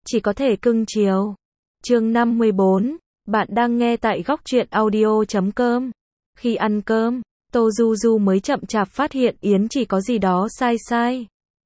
chỉ có thể cưng chiều. Chương 54, bạn đang nghe tại góc truyện audio.com. Khi ăn cơm, Tô Du Du mới chậm chạp phát hiện Yến Trì có gì đó sai sai.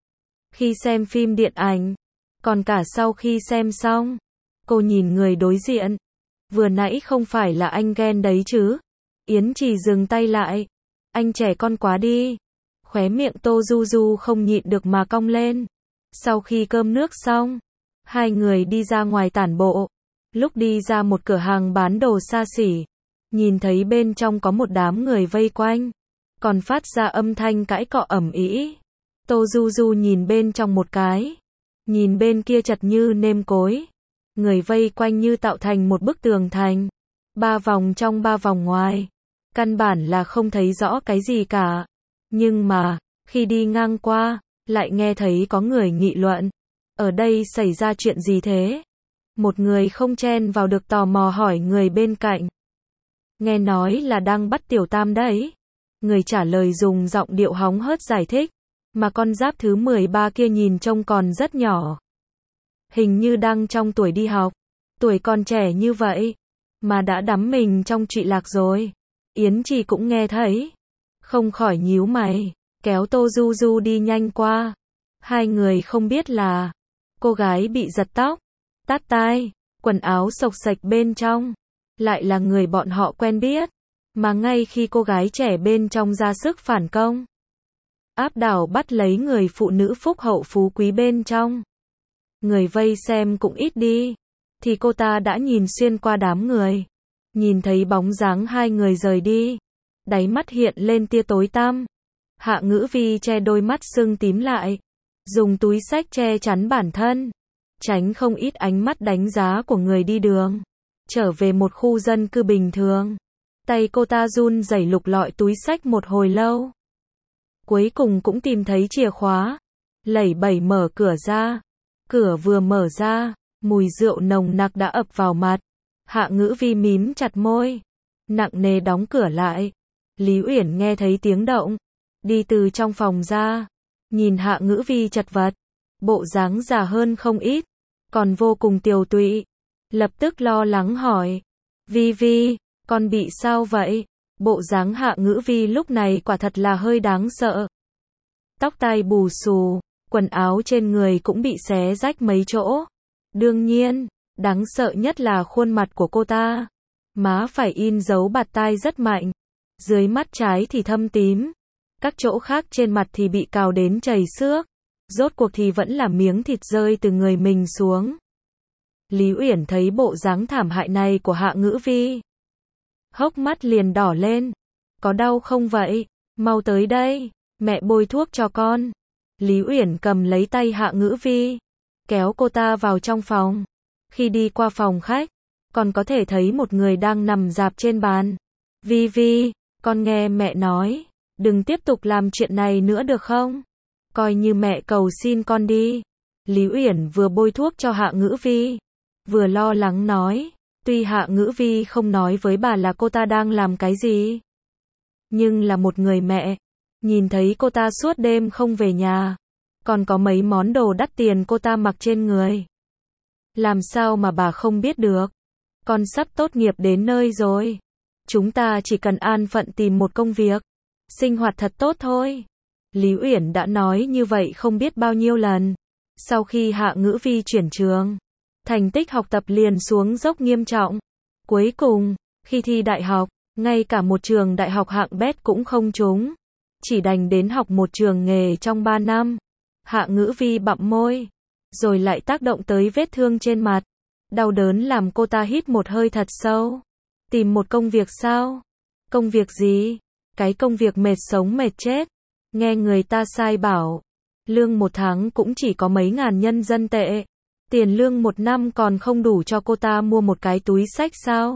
Khi xem phim điện ảnh, còn cả sau khi xem xong, cô nhìn người đối diện. Vừa nãy không phải là anh ghen đấy chứ? Yến Trì dừng tay lại. Anh trẻ con quá đi. Khóe miệng Tô Du Du không nhịn được mà cong lên. Sau khi cơm nước xong, hai người đi ra ngoài tản bộ. Lúc đi ra một cửa hàng bán đồ xa xỉ, nhìn thấy bên trong có một đám người vây quanh, còn phát ra âm thanh cãi cọ ầm ĩ. Tô Du Du nhìn bên trong một cái, nhìn bên kia chật như nêm cối. Người vây quanh như tạo thành một bức tường thành, 3 vòng trong 3 vòng ngoài, căn bản là không thấy rõ cái gì cả. Nhưng mà, khi đi ngang qua, lại nghe thấy có người nghị luận. Ở đây xảy ra chuyện gì thế? Một người không chen vào được tò mò hỏi người bên cạnh. Nghe nói là đang bắt Tiểu Tam đấy. Người trả lời dùng giọng điệu hóng hớt giải thích. Mà con giáp thứ 13 kia nhìn trông còn rất nhỏ. Hình như đang trong tuổi đi học. Tuổi còn trẻ như vậy, mà đã đắm mình trong trụy lạc rồi. Yến Trì cũng nghe thấy, không khỏi nhíu mày, kéo Tô Du Du đi nhanh qua. Hai người không biết là cô gái bị giật tóc, tát tai, quần áo xộc xệch bên trong, lại là người bọn họ quen biết. Mà ngay khi cô gái trẻ bên trong ra sức phản công, áp đảo bắt lấy người phụ nữ phúc hậu phú quý bên trong, người vây xem cũng ít đi, thì cô ta đã nhìn xuyên qua đám người, nhìn thấy bóng dáng hai người rời đi, đáy mắt hiện lên tia tối tăm. Hạ Ngữ Vi che đôi mắt sưng tím lại, dùng túi xách che chắn bản thân, tránh không ít ánh mắt đánh giá của người đi đường. Trở về một khu dân cư bình thường, tay cô ta run rẩy lục lọi túi xách một hồi lâu. Cuối cùng cũng tìm thấy chìa khóa, lẩy bẩy mở cửa ra. Cửa vừa mở ra, mùi rượu nồng nặc đã ập vào mặt. Hạ Ngữ Vi mím chặt môi, nặng nề đóng cửa lại. Lý Uyển nghe thấy tiếng động, đi từ trong phòng ra, nhìn Hạ Ngữ Vi chật vật, bộ dáng già hơn không ít, còn vô cùng tiều tụy, lập tức lo lắng hỏi: Vi Vi, con bị sao vậy? Bộ dáng Hạ Ngữ Vi lúc này quả thật là hơi đáng sợ. Tóc tai bù xù, quần áo trên người cũng bị xé rách mấy chỗ. Đương nhiên, đáng sợ nhất là khuôn mặt của cô ta. Má phải in dấu bạt tai rất mạnh, dưới mắt trái thì thâm tím, các chỗ khác trên mặt thì bị cào đến chảy xước. Rốt cuộc thì vẫn là miếng thịt rơi từ người mình xuống. Lý Uyển thấy bộ dáng thảm hại này của Hạ Ngữ Vi, hốc mắt liền đỏ lên. Có đau không vậy? Mau tới đây, mẹ bôi thuốc cho con. Lý Uyển cầm lấy tay Hạ Ngữ Vi, kéo cô ta vào trong phòng. Khi đi qua phòng khách, còn có thể thấy một người đang nằm rạp trên bàn. Vi Vi, con nghe mẹ nói, đừng tiếp tục làm chuyện này nữa được không? Coi như mẹ cầu xin con đi. Lý Uyển vừa bôi thuốc cho Hạ Ngữ Vi, vừa lo lắng nói. Tuy Hạ Ngữ Vi không nói với bà là cô ta đang làm cái gì, nhưng là một người mẹ, nhìn thấy cô ta suốt đêm không về nhà, còn có mấy món đồ đắt tiền cô ta mặc trên người, làm sao mà bà không biết được? Con sắp tốt nghiệp đến nơi rồi, chúng ta chỉ cần an phận tìm một công việc, sinh hoạt thật tốt thôi. Lý Uyển đã nói như vậy không biết bao nhiêu lần. Sau khi Hạ Ngữ Vi chuyển trường, thành tích học tập liền xuống dốc nghiêm trọng. Cuối cùng, khi thi đại học, ngay cả một trường đại học hạng bét cũng không trúng, chỉ đành đến học một trường nghề trong 3 năm. Hạ Ngữ Vi bặm môi, rồi lại tác động tới vết thương trên mặt. Đau đớn làm cô ta hít một hơi thật sâu. Tìm một công việc sao? Công việc gì? Cái công việc mệt sống mệt chết. Nghe người ta sai bảo, lương một tháng cũng chỉ có mấy ngàn nhân dân tệ. Tiền lương một năm còn không đủ cho cô ta mua một cái túi xách sao?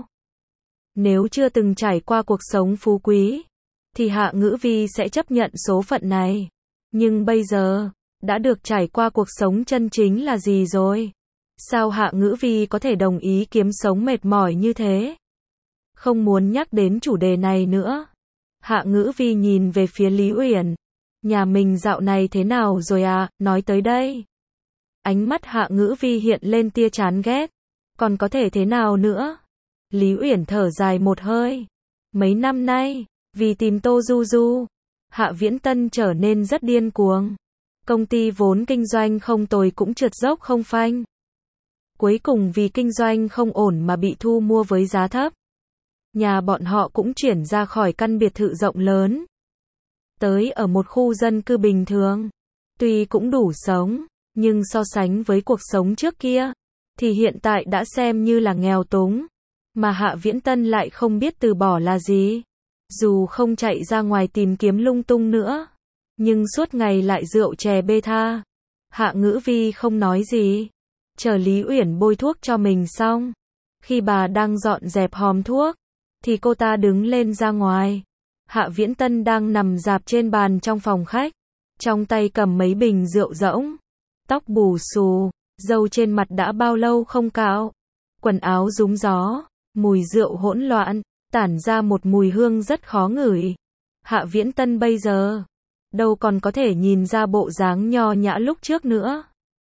Nếu chưa từng trải qua cuộc sống phú quý, thì Hạ Ngữ Vi sẽ chấp nhận số phận này. Nhưng bây giờ, đã được trải qua cuộc sống chân chính là gì rồi? Sao Hạ Ngữ Vi có thể đồng ý kiếm sống mệt mỏi như thế? Không muốn nhắc đến chủ đề này nữa. Hạ Ngữ Vi nhìn về phía Lý Uyển. Nhà mình dạo này thế nào rồi à? Nói tới đây, Ánh mắt Hạ Ngữ Vi hiện lên tia chán ghét. Còn có thể thế nào nữa? Lý Uyển thở dài một hơi. Mấy năm nay, vì tìm Tô Du Du, Hạ Viễn Tân trở nên rất điên cuồng. Công ty vốn kinh doanh không tồi cũng trượt dốc không phanh. Cuối cùng vì kinh doanh không ổn mà bị thu mua với giá thấp. Nhà bọn họ cũng chuyển ra khỏi căn biệt thự rộng lớn, tới ở một khu dân cư bình thường. Tuy cũng đủ sống, nhưng so sánh với cuộc sống trước kia, thì hiện tại đã xem như là nghèo túng. Mà Hạ Viễn Tân lại không biết từ bỏ là gì. Dù không chạy ra ngoài tìm kiếm lung tung nữa, nhưng suốt ngày lại rượu chè bê tha. Hạ Ngữ Vi không nói gì, chờ Lý Uyển bôi thuốc cho mình xong. Khi bà đang dọn dẹp hòm thuốc, thì cô ta đứng lên ra ngoài. Hạ Viễn Tân đang nằm rạp trên bàn trong phòng khách, trong tay cầm mấy bình rượu rỗng, tóc bù xù, râu trên mặt đã bao lâu không cạo, quần áo rúng gió, mùi rượu hỗn loạn, tản ra một mùi hương rất khó ngửi. Hạ Viễn Tân bây giờ, đâu còn có thể nhìn ra bộ dáng nho nhã lúc trước nữa.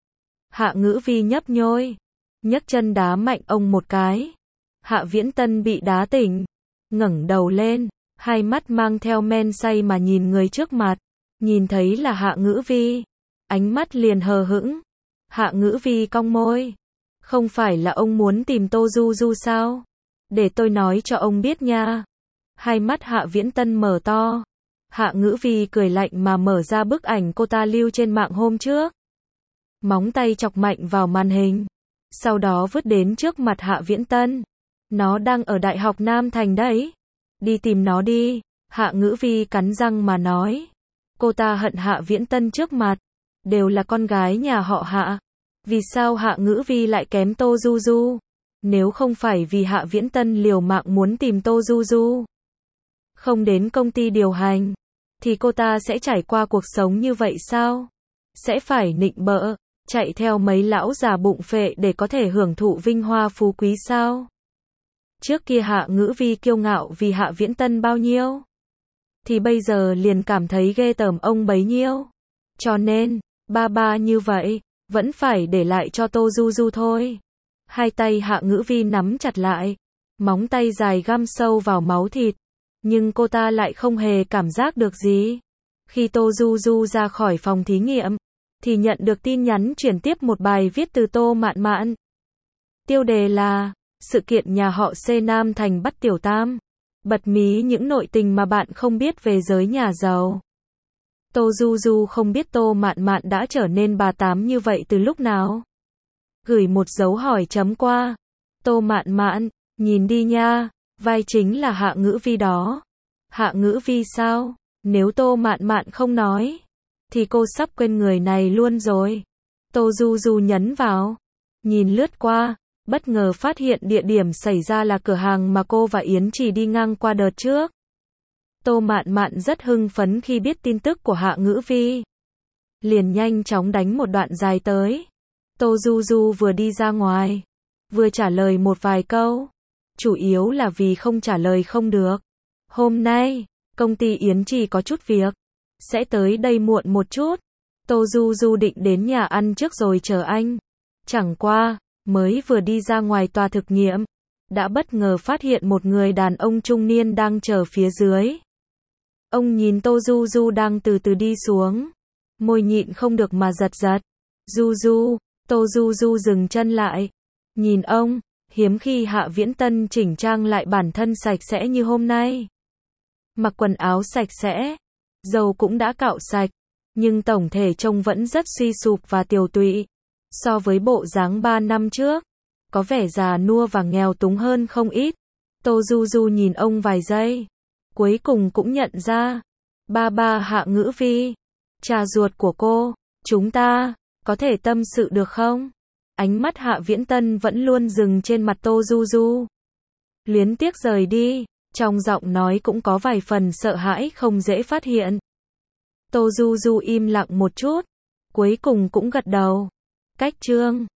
Hạ Ngữ Vi nhấp nhôi, nhấc chân đá mạnh ông một cái. Hạ Viễn Tân bị đá tỉnh, ngẩng đầu lên, hai mắt mang theo men say mà nhìn người trước mặt. Nhìn thấy là Hạ Ngữ Vi, ánh mắt liền hờ hững. Hạ Ngữ Vi cong môi. Không phải là ông muốn tìm Tô Du Du sao? Để tôi nói cho ông biết nha. Hai mắt Hạ Viễn Tân mở to. Hạ Ngữ Vi cười lạnh mà mở ra bức ảnh cô ta lưu trên mạng hôm trước. Móng tay chọc mạnh vào màn hình, sau đó vứt đến trước mặt Hạ Viễn Tân. Nó đang ở Đại học Nam Thành đấy. Đi tìm nó đi. Hạ Ngữ Vi cắn răng mà nói. Cô ta hận Hạ Viễn Tân trước mặt. Đều là con gái nhà họ Hạ. Vì sao Hạ Ngữ Vi lại kém Tô Du Du? Nếu không phải vì Hạ Viễn Tân liều mạng muốn tìm Tô Du Du, không đến công ty điều hành, thì cô ta sẽ trải qua cuộc sống như vậy sao? Sẽ phải nịnh bợ, chạy theo mấy lão già bụng phệ để có thể hưởng thụ vinh hoa phú quý sao? Trước kia Hạ Ngữ Vi kiêu ngạo vì Hạ Viễn Tân bao nhiêu, thì bây giờ liền cảm thấy ghê tởm ông bấy nhiêu. Cho nên, ba như vậy, vẫn phải để lại cho Tô Du Du thôi. Hai tay Hạ Ngữ Vi nắm chặt lại, móng tay dài găm sâu vào máu thịt, nhưng cô ta lại không hề cảm giác được gì. Khi Tô Du Du ra khỏi phòng thí nghiệm, thì nhận được tin nhắn chuyển tiếp một bài viết từ Tô Mạn Mạn. Tiêu đề là, sự kiện nhà họ C Nam Thành bắt tiểu tam. Bật mí những nội tình mà bạn không biết về giới nhà giàu. Tô Du Du không biết Tô Mạn Mạn đã trở nên bà tám như vậy từ lúc nào. Gửi một dấu hỏi chấm qua. Tô Mạn Mạn, nhìn đi nha, vai chính là Hạ Ngữ Vi đó. Hạ Ngữ Vi sao? Nếu Tô Mạn Mạn không nói, thì cô sắp quên người này luôn rồi. Tô Du Du nhấn vào, nhìn lướt qua, bất ngờ phát hiện địa điểm xảy ra là cửa hàng mà cô và Yến Trì đi ngang qua đợt trước. Tô Mạn Mạn rất hưng phấn khi biết tin tức của Hạ Ngữ Vi. Liền nhanh chóng đánh một đoạn dài tới. Tô Du Du vừa đi ra ngoài, vừa trả lời một vài câu. Chủ yếu là vì không trả lời không được. Hôm nay, công ty Yến Trì có chút việc, sẽ tới đây muộn một chút. Tô Du Du định đến nhà ăn trước rồi chờ anh. Chẳng qua, mới vừa đi ra ngoài tòa thực nghiệm, đã bất ngờ phát hiện một người đàn ông trung niên đang chờ phía dưới. Ông nhìn Tô Du Du đang từ từ đi xuống, môi nhịn không được mà giật giật. Du Du, Tô Du Du dừng chân lại, nhìn ông, hiếm khi Hạ Viễn Tân chỉnh trang lại bản thân sạch sẽ như hôm nay. Mặc quần áo sạch sẽ, dầu cũng đã cạo sạch, nhưng tổng thể trông vẫn rất suy sụp và tiều tụy. So với bộ dáng 3 năm trước, có vẻ già nua và nghèo túng hơn không ít. Tô Du Du nhìn ông vài giây, cuối cùng cũng nhận ra. Ba Hạ Ngữ Vi, cha ruột của cô, chúng ta, có thể tâm sự được không? Ánh mắt Hạ Viễn Tân vẫn luôn dừng trên mặt Tô Du Du. Luyến tiếc rời đi, trong giọng nói cũng có vài phần sợ hãi không dễ phát hiện. Tô Du Du im lặng một chút, cuối cùng cũng gật đầu. Cách chương